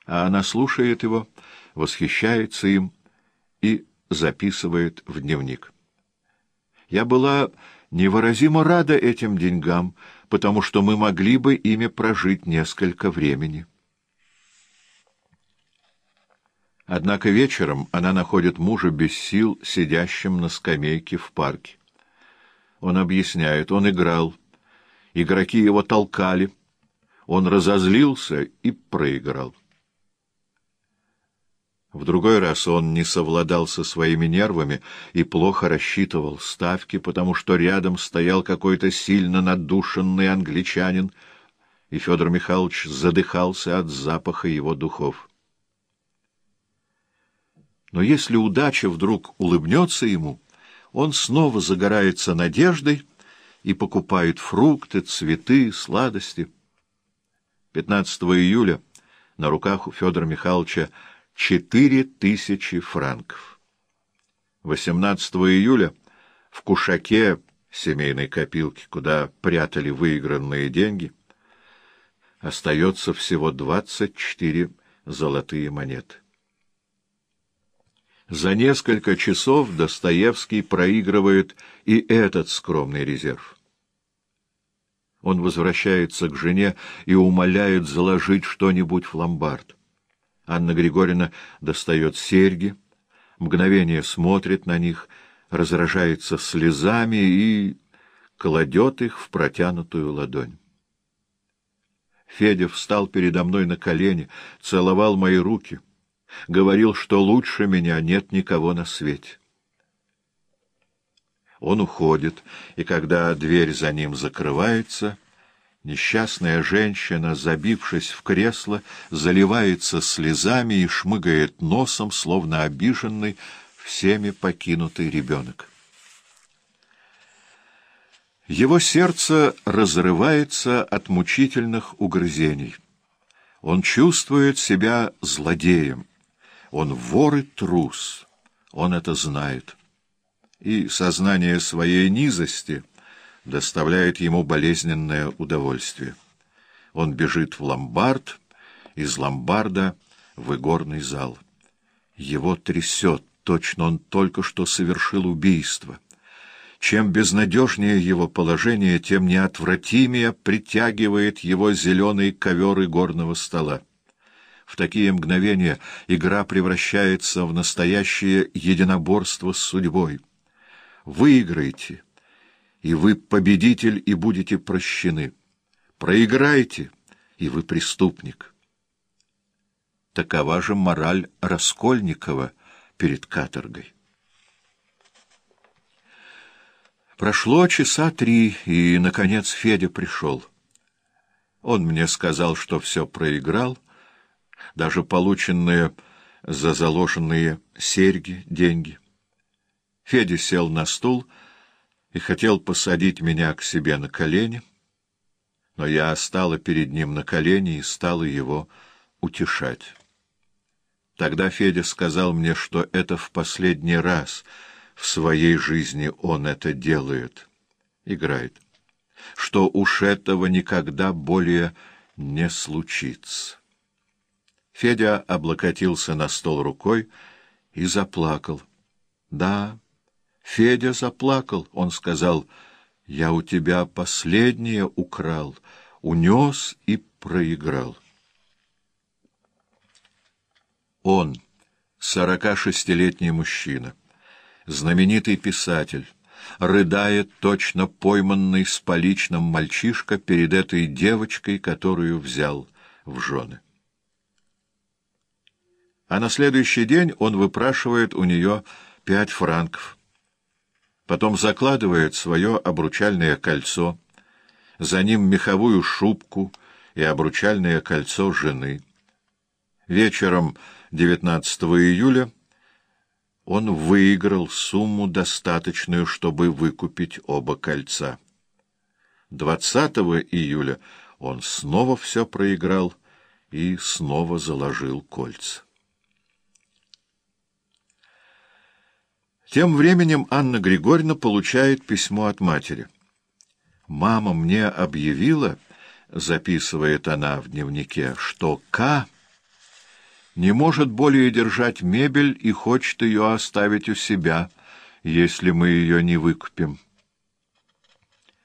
а она слушает его, восхищается им и записывает в дневник. Я была невыразимо рада этим деньгам, потому что мы могли бы ими прожить несколько времени. Однако вечером она находит мужа без сил, сидящим на скамейке в парке. Он объясняет, он играл, игроки его толкали, он разозлился и проиграл. В другой раз он не совладал со своими нервами и плохо рассчитывал ставки, потому что рядом стоял какой-то сильно надушенный англичанин, и Федор Михайлович задыхался от запаха его духов. Но если удача вдруг улыбнется ему, он снова загорается надеждой и покупает фрукты, цветы, сладости. 15 июля на руках у Федора Михайловича 4000 франков. 18 июля в кушаке семейной копилки, куда прятали выигранные деньги, остается всего 24 золотые монеты. За несколько часов Достоевский проигрывает и этот скромный резерв. Он возвращается к жене и умоляет заложить что-нибудь в ломбард. Анна Григорьевна достает серьги, мгновение смотрит на них, разражается слезами и кладет их в протянутую ладонь. Федя встал передо мной на колени, целовал мои руки, говорил, что лучше меня нет никого на свете. Он уходит, и когда дверь за ним закрывается, несчастная женщина, забившись в кресло, заливается слезами и шмыгает носом, словно обиженный, всеми покинутый ребенок. Его сердце разрывается от мучительных угрызений. Он чувствует себя злодеем. Он вор и трус. Он это знает. И сознание своей низости доставляет ему болезненное удовольствие. Он бежит в ломбард, из ломбарда в игорный зал. Его трясет, точно он только что совершил убийство. Чем безнадежнее его положение, тем неотвратимее притягивает его зеленый ковер игорного стола. В такие мгновения игра превращается в настоящее единоборство с судьбой. Выиграйте, и вы победитель, и будете прощены. Проиграйте, и вы преступник. Такова же мораль Раскольникова перед каторгой. Прошло часа 3, и, наконец, Федя пришел. Он мне сказал, что все проиграл, даже полученные за заложенные серьги деньги. Федя сел на стул и хотел посадить меня к себе на колени, но я стала перед ним на колени и стала его утешать. Тогда Федя сказал мне, что это в последний раз в своей жизни он это делает, играет, что уж этого никогда более не случится. Федя облокотился на стол рукой и заплакал. Да, Федя заплакал, он сказал: «Я у тебя последнее украл, унес и проиграл». Он, 46-летний мужчина, знаменитый писатель, рыдает точно пойманный с поличным мальчишка перед этой девочкой, которую взял в жены. А на следующий день он выпрашивает у нее 5 франков. Потом закладывает свое обручальное кольцо, за ним меховую шубку и обручальное кольцо жены. Вечером 19 июля он выиграл сумму, достаточную, чтобы выкупить оба кольца. 20 июля он снова все проиграл и снова заложил кольца. Тем временем Анна Григорьевна получает письмо от матери. «Мама мне объявила, — записывает она в дневнике, — что К. не может более держать мебель и хочет ее оставить у себя, если мы ее не выкупим.